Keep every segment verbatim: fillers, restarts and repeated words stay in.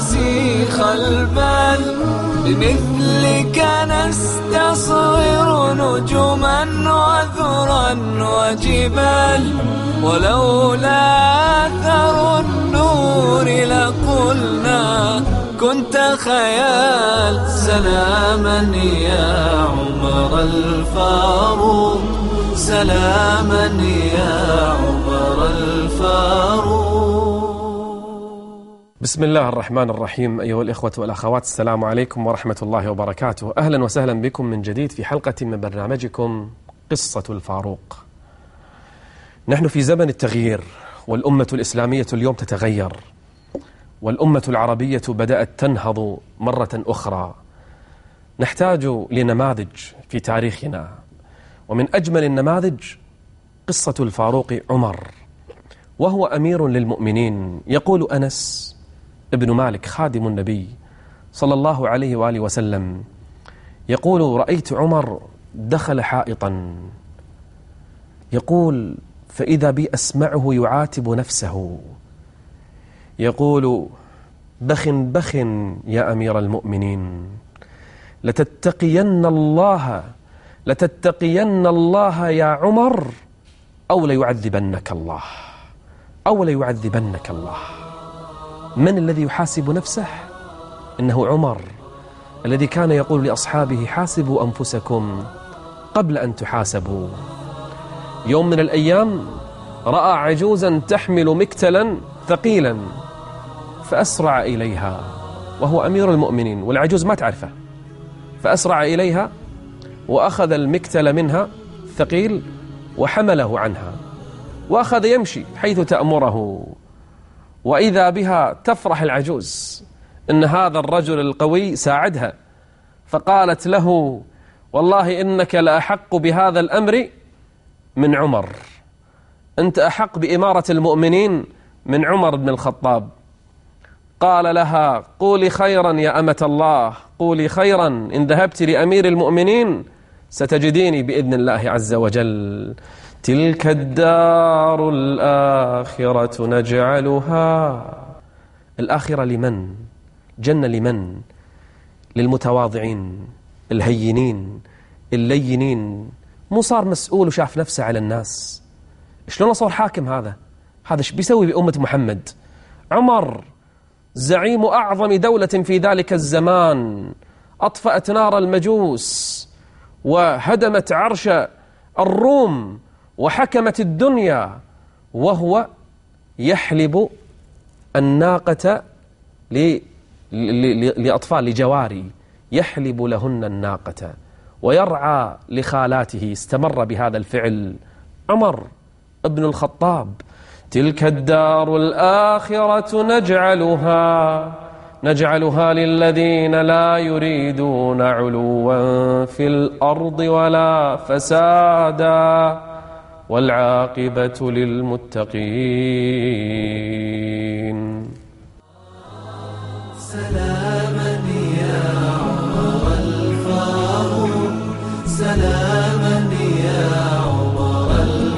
رسيخ البال، بمثلك نستصغر نجما وذرا وجبال، ولولا أثر النور لقلنا كنت خيال. سلاما يا عمر الفاروق، سلاما يا عمر الفاروق. بسم الله الرحمن الرحيم. أيها الإخوة والأخوات، السلام عليكم ورحمة الله وبركاته. أهلا وسهلا بكم من جديد في حلقة من برنامجكم قصة الفاروق. نحن في زمن التغيير، والأمة الإسلامية اليوم تتغير، والأمة العربية بدأت تنهض مرة أخرى. نحتاج لنماذج في تاريخنا، ومن أجمل النماذج قصة الفاروق عمر، وهو أمير للمؤمنين. يقول أنس ابن مالك خادم النبي صلى الله عليه وآله وسلم، يقول: رأيت عمر دخل حائطا، يقول: فإذا بي أسمعه يعاتب نفسه، يقول: بخ بخ يا أمير المؤمنين، لتتقين الله لتتقين الله يا عمر، أو ليعذبنك الله أو ليعذبنك الله. من الذي يحاسب نفسه؟ إنه عمر، الذي كان يقول لأصحابه: حاسبوا أنفسكم قبل أن تحاسبوا. يوم من الأيام رأى عجوزا تحمل مكتلا ثقيلا، فأسرع إليها وهو أمير المؤمنين، والعجوز ما تعرفه، فأسرع إليها وأخذ المكتل منها ثقيل وحمله عنها، وأخذ يمشي حيث تأمره. وإذا بها تفرح العجوز إن هذا الرجل القوي ساعدها، فقالت له: والله إنك لأحق بهذا الأمر من عمر، أنت أحق بإمارة المؤمنين من عمر بن الخطاب. قال لها: قولي خيرا يا أمة الله، قولي خيرا، إن ذهبت لأمير المؤمنين ستجديني بإذن الله عز وجل. تلك الدار الآخرة نجعلها، الآخرة لمن؟ جنة لمن؟ للمتواضعين الهينين اللينين. مو صار مسؤول وشاف نفسه على الناس. شلون صار حاكم هذا؟ هذا ايش بيسوي بأمة محمد؟ عمر زعيم أعظم دولة في ذلك الزمان، أطفأت نار المجوس وهدمت عرش الروم وحكمت الدنيا، وهو يحلب الناقة لأطفال لجواري، يحلب لهن الناقة ويرعى لخالاته. استمر بهذا الفعل عمر ابن الخطاب. تلك الدار الآخرة نجعلها نجعلها للذين لا يريدون علوا في الأرض ولا فسادا، والعاقبة للمتقين. سلاما يا عمر الفاروق، سلاما يا عمر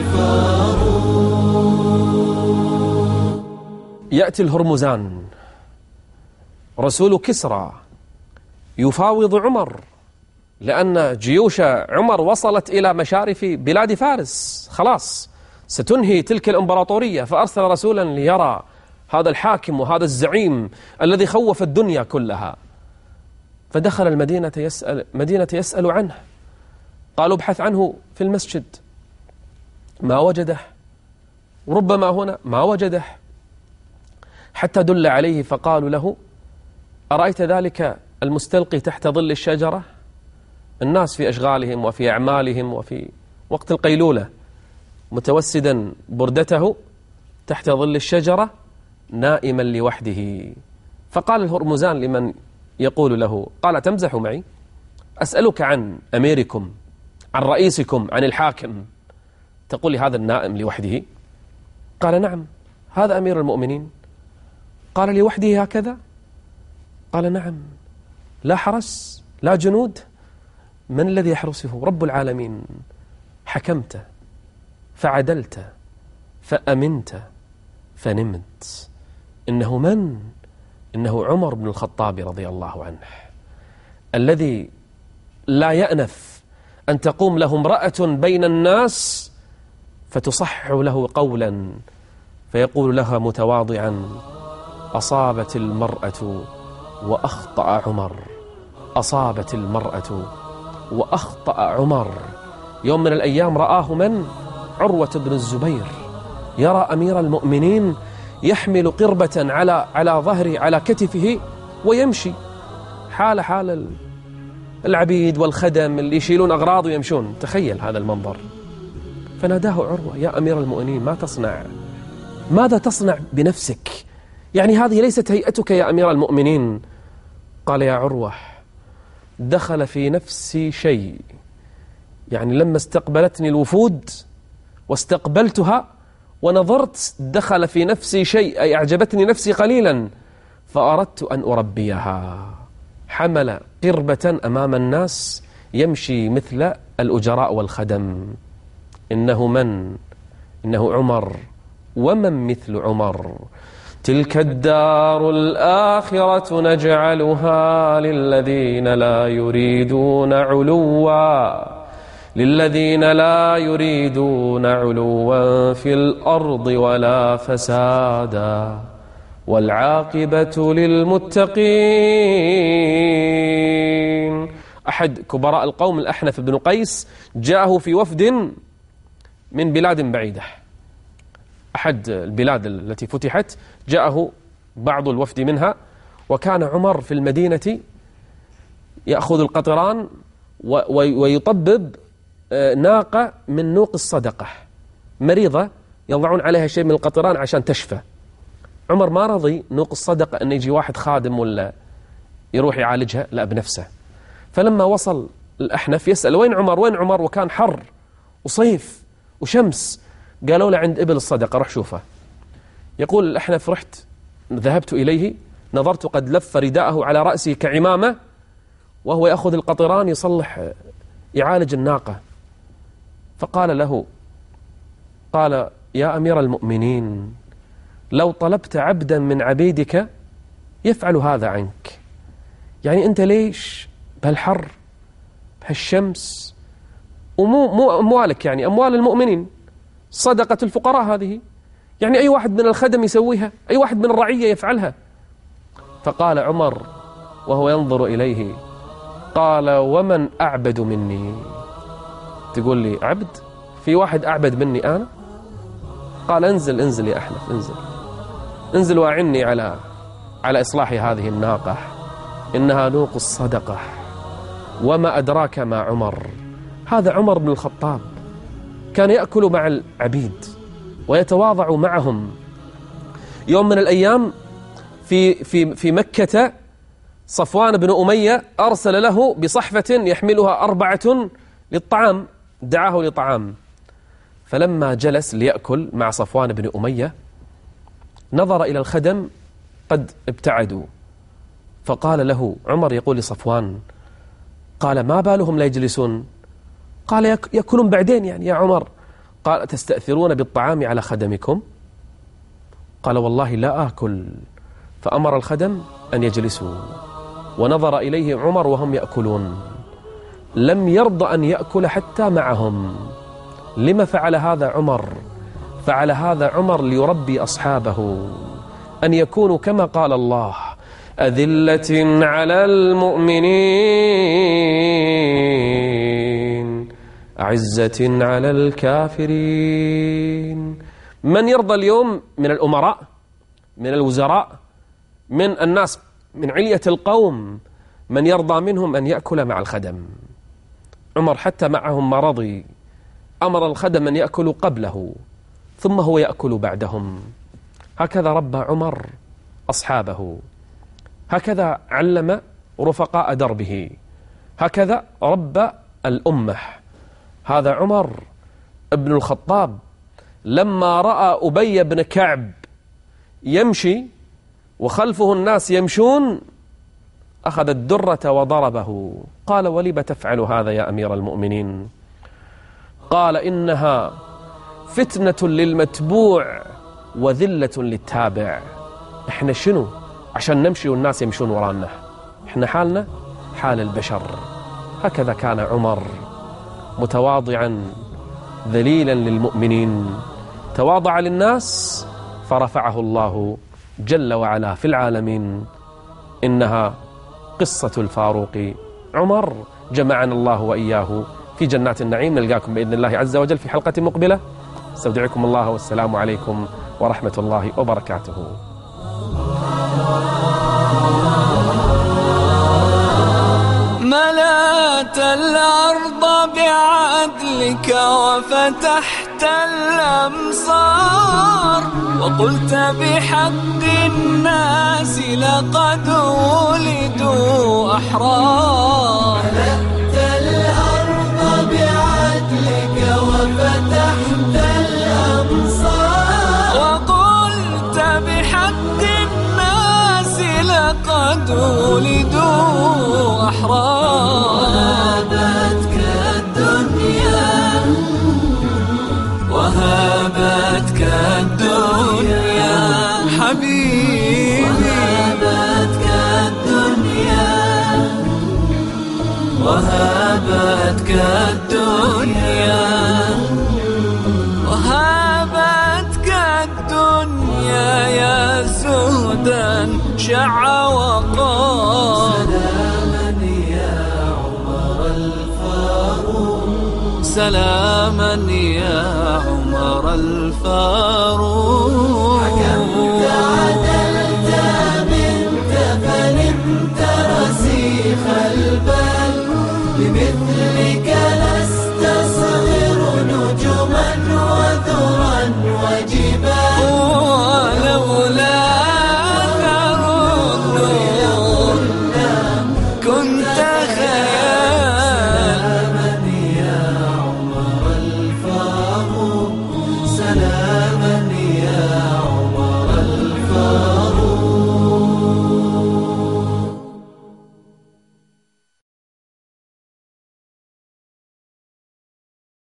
الفاروق. يأتي الهرمزان رسول كسرى يفاوض عمر، لأن جيوش عمر وصلت إلى مشارف بلاد فارس، خلاص ستنهي تلك الإمبراطورية. فأرسل رسولا ليرى هذا الحاكم وهذا الزعيم الذي خوف الدنيا كلها. فدخل المدينة يسأل مدينة يسأل عنه، قالوا: ابحث عنه في المسجد، ما وجده، وربما هنا ما وجده، حتى دل عليه. فقالوا له: أرأيت ذلك المستلقي تحت ظل الشجرة؟ الناس في أشغالهم وفي أعمالهم وفي وقت القيلولة، متوسدا بردته تحت ظل الشجرة نائما لوحده. فقال الهرمزان لمن يقول له، قال: تمزح معي؟ أسألك عن أميركم، عن رئيسكم، عن الحاكم، تقول لي هذا النائم لوحده؟ قال: نعم، هذا أمير المؤمنين. قال: لوحده هكذا؟ قال: نعم. لا حرس، لا جنود؟ من الذي يحرسه؟ رب العالمين. حكمت فعدلت فأمنت فنمت. إنه من إنه عمر بن الخطاب رضي الله عنه الذي لا يأنف أن تقوم له امرأة بين الناس فتصحح له قولا فيقول لها متواضعا: أصابت المرأة وأخطأ عمر، أصابت المرأة وأخطأ عمر. يوم من الأيام رآه من؟ عروة بن الزبير، يرى أمير المؤمنين يحمل قربة على على ظهره على كتفه ويمشي حال حال العبيد والخدم اللي يشيلون أغراض ويمشون. تخيل هذا المنظر. فناداه عروة: يا أمير المؤمنين، ما تصنع؟ ماذا تصنع بنفسك؟ يعني هذه ليست هيئتك يا أمير المؤمنين. قال: يا عروة، دخل في نفسي شيء، يعني لما استقبلتني الوفود واستقبلتها ونظرت دخل في نفسي شيء، أي أعجبتني نفسي قليلا، فأردت أن أربيها. حمل قربة أمام الناس يمشي مثل الأجراء والخدم. إنه من؟ إنه عمر. ومن مثل عمر؟ تلك الدار الآخرة نجعلها للذين لا يريدون علوا للذين لا يريدون علوا في الأرض ولا فسادا والعاقبة للمتقين. أحد كبراء القوم الأحنف بن قيس جاءه في وفد من بلاد بعيدة، أحد البلاد التي فتحت، جاءه بعض الوفد منها، وكان عمر في المدينة يأخذ القطران ويطبب ناقة من نوق الصدقة مريضة، يضعون عليها شيء من القطران عشان تشفى. عمر ما رضي نوق الصدقة أن يجي واحد خادم ولا يروح يعالجها، لا، بنفسه. فلما وصل الأحنف يسأل: وين عمر؟ وين عمر؟ وكان حر وصيف وشمس. قالوا له: عند إبل الصدقة، روح شوفه. يقول الأحنف: رحت ذهبت إليه، نظرت قد لف رداءه على رأسه كعمامة، وهو يأخذ القطران يصلح يعالج الناقة. فقال له، قال: يا أمير المؤمنين، لو طلبت عبدا من عبيدك يفعل هذا عنك، يعني أنت ليش بهالحر بهالشمس، ومو مو أموالك، يعني أموال المؤمنين، صدقة الفقراء هذه، يعني أي واحد من الخدم يسويها، أي واحد من الرعية يفعلها. فقال عمر وهو ينظر إليه، قال: ومن أعبد مني؟ تقول لي عبد؟ في واحد أعبد مني أنا؟ قال: انزل انزل يا أحنف، انزل انزل وأعني على على إصلاح هذه الناقة، إنها نوق الصدقة. وما أدراك ما عمر؟ هذا عمر بن الخطاب، كان يأكل مع العبيد ويتواضع معهم. يوم من الأيام في في في مكة صفوان بن أمية أرسل له بصحفة يحملها أربعة للطعام، دعاه لطعام. فلما جلس ليأكل مع صفوان بن أمية نظر إلى الخدم قد ابتعدوا، فقال له عمر يقول لصفوان، قال: ما بالهم لا يجلسون؟ قال: يأكلون بعدين يعني يا عمر. قال: تستأثرون بالطعام على خدمكم؟ قال: والله لا آكل. فأمر الخدم أن يجلسوا، ونظر إليه عمر وهم يأكلون، لم يرضى أن يأكل حتى معهم. لما فعل هذا عمر؟ فعل هذا عمر ليربي أصحابه أن يكونوا كما قال الله: أذلة على المؤمنين أعزة على الكافرين. من يرضى اليوم من الأمراء، من الوزراء، من الناس من علية القوم، من يرضى منهم أن يأكل مع الخدم؟ عمر حتى معهم ما رضي، أمر الخدم أن يأكلوا قبله ثم هو يأكل بعدهم. هكذا ربى عمر أصحابه، هكذا علم رفقاء دربه، هكذا ربى الأمة. هذا عمر ابن الخطاب لما رأى أبي بن كعب يمشي وخلفه الناس يمشون أخذ الدرة وضربه. قال: ولم تفعل هذا يا أمير المؤمنين؟ قال: إنها فتنة للمتبوع وذلة للتابع. إحنا شنو؟ عشان نمشي والناس يمشون ورانا. احنا حالنا حال البشر. هكذا كان عمر، متواضعا ذليلا للمؤمنين، تواضع للناس فرفعه الله جل وعلا في العالمين. إنها قصة الفاروق عمر. جمعنا الله وإياه في جنات النعيم. نلقاكم بإذن الله عز وجل في حلقة مقبلة. استودعكم الله والسلام عليكم ورحمة الله وبركاته. ملأت الأرض بعدلك وفتحت الأمصار، وقلت بحق الناس لقد ولدوا أحرار. ملأت الأرض بعدلك وفتحت الأمصار، وقلت بحق الناس لقد ولدوا أحرار. وهابتك الدنيا وهابتك الدنيا حبيبي، وهابتك الدنيا وهابتك الدنيا وهابتك الدنيا يا زهدا شع وقار. سلاما يا عمر الفاروق.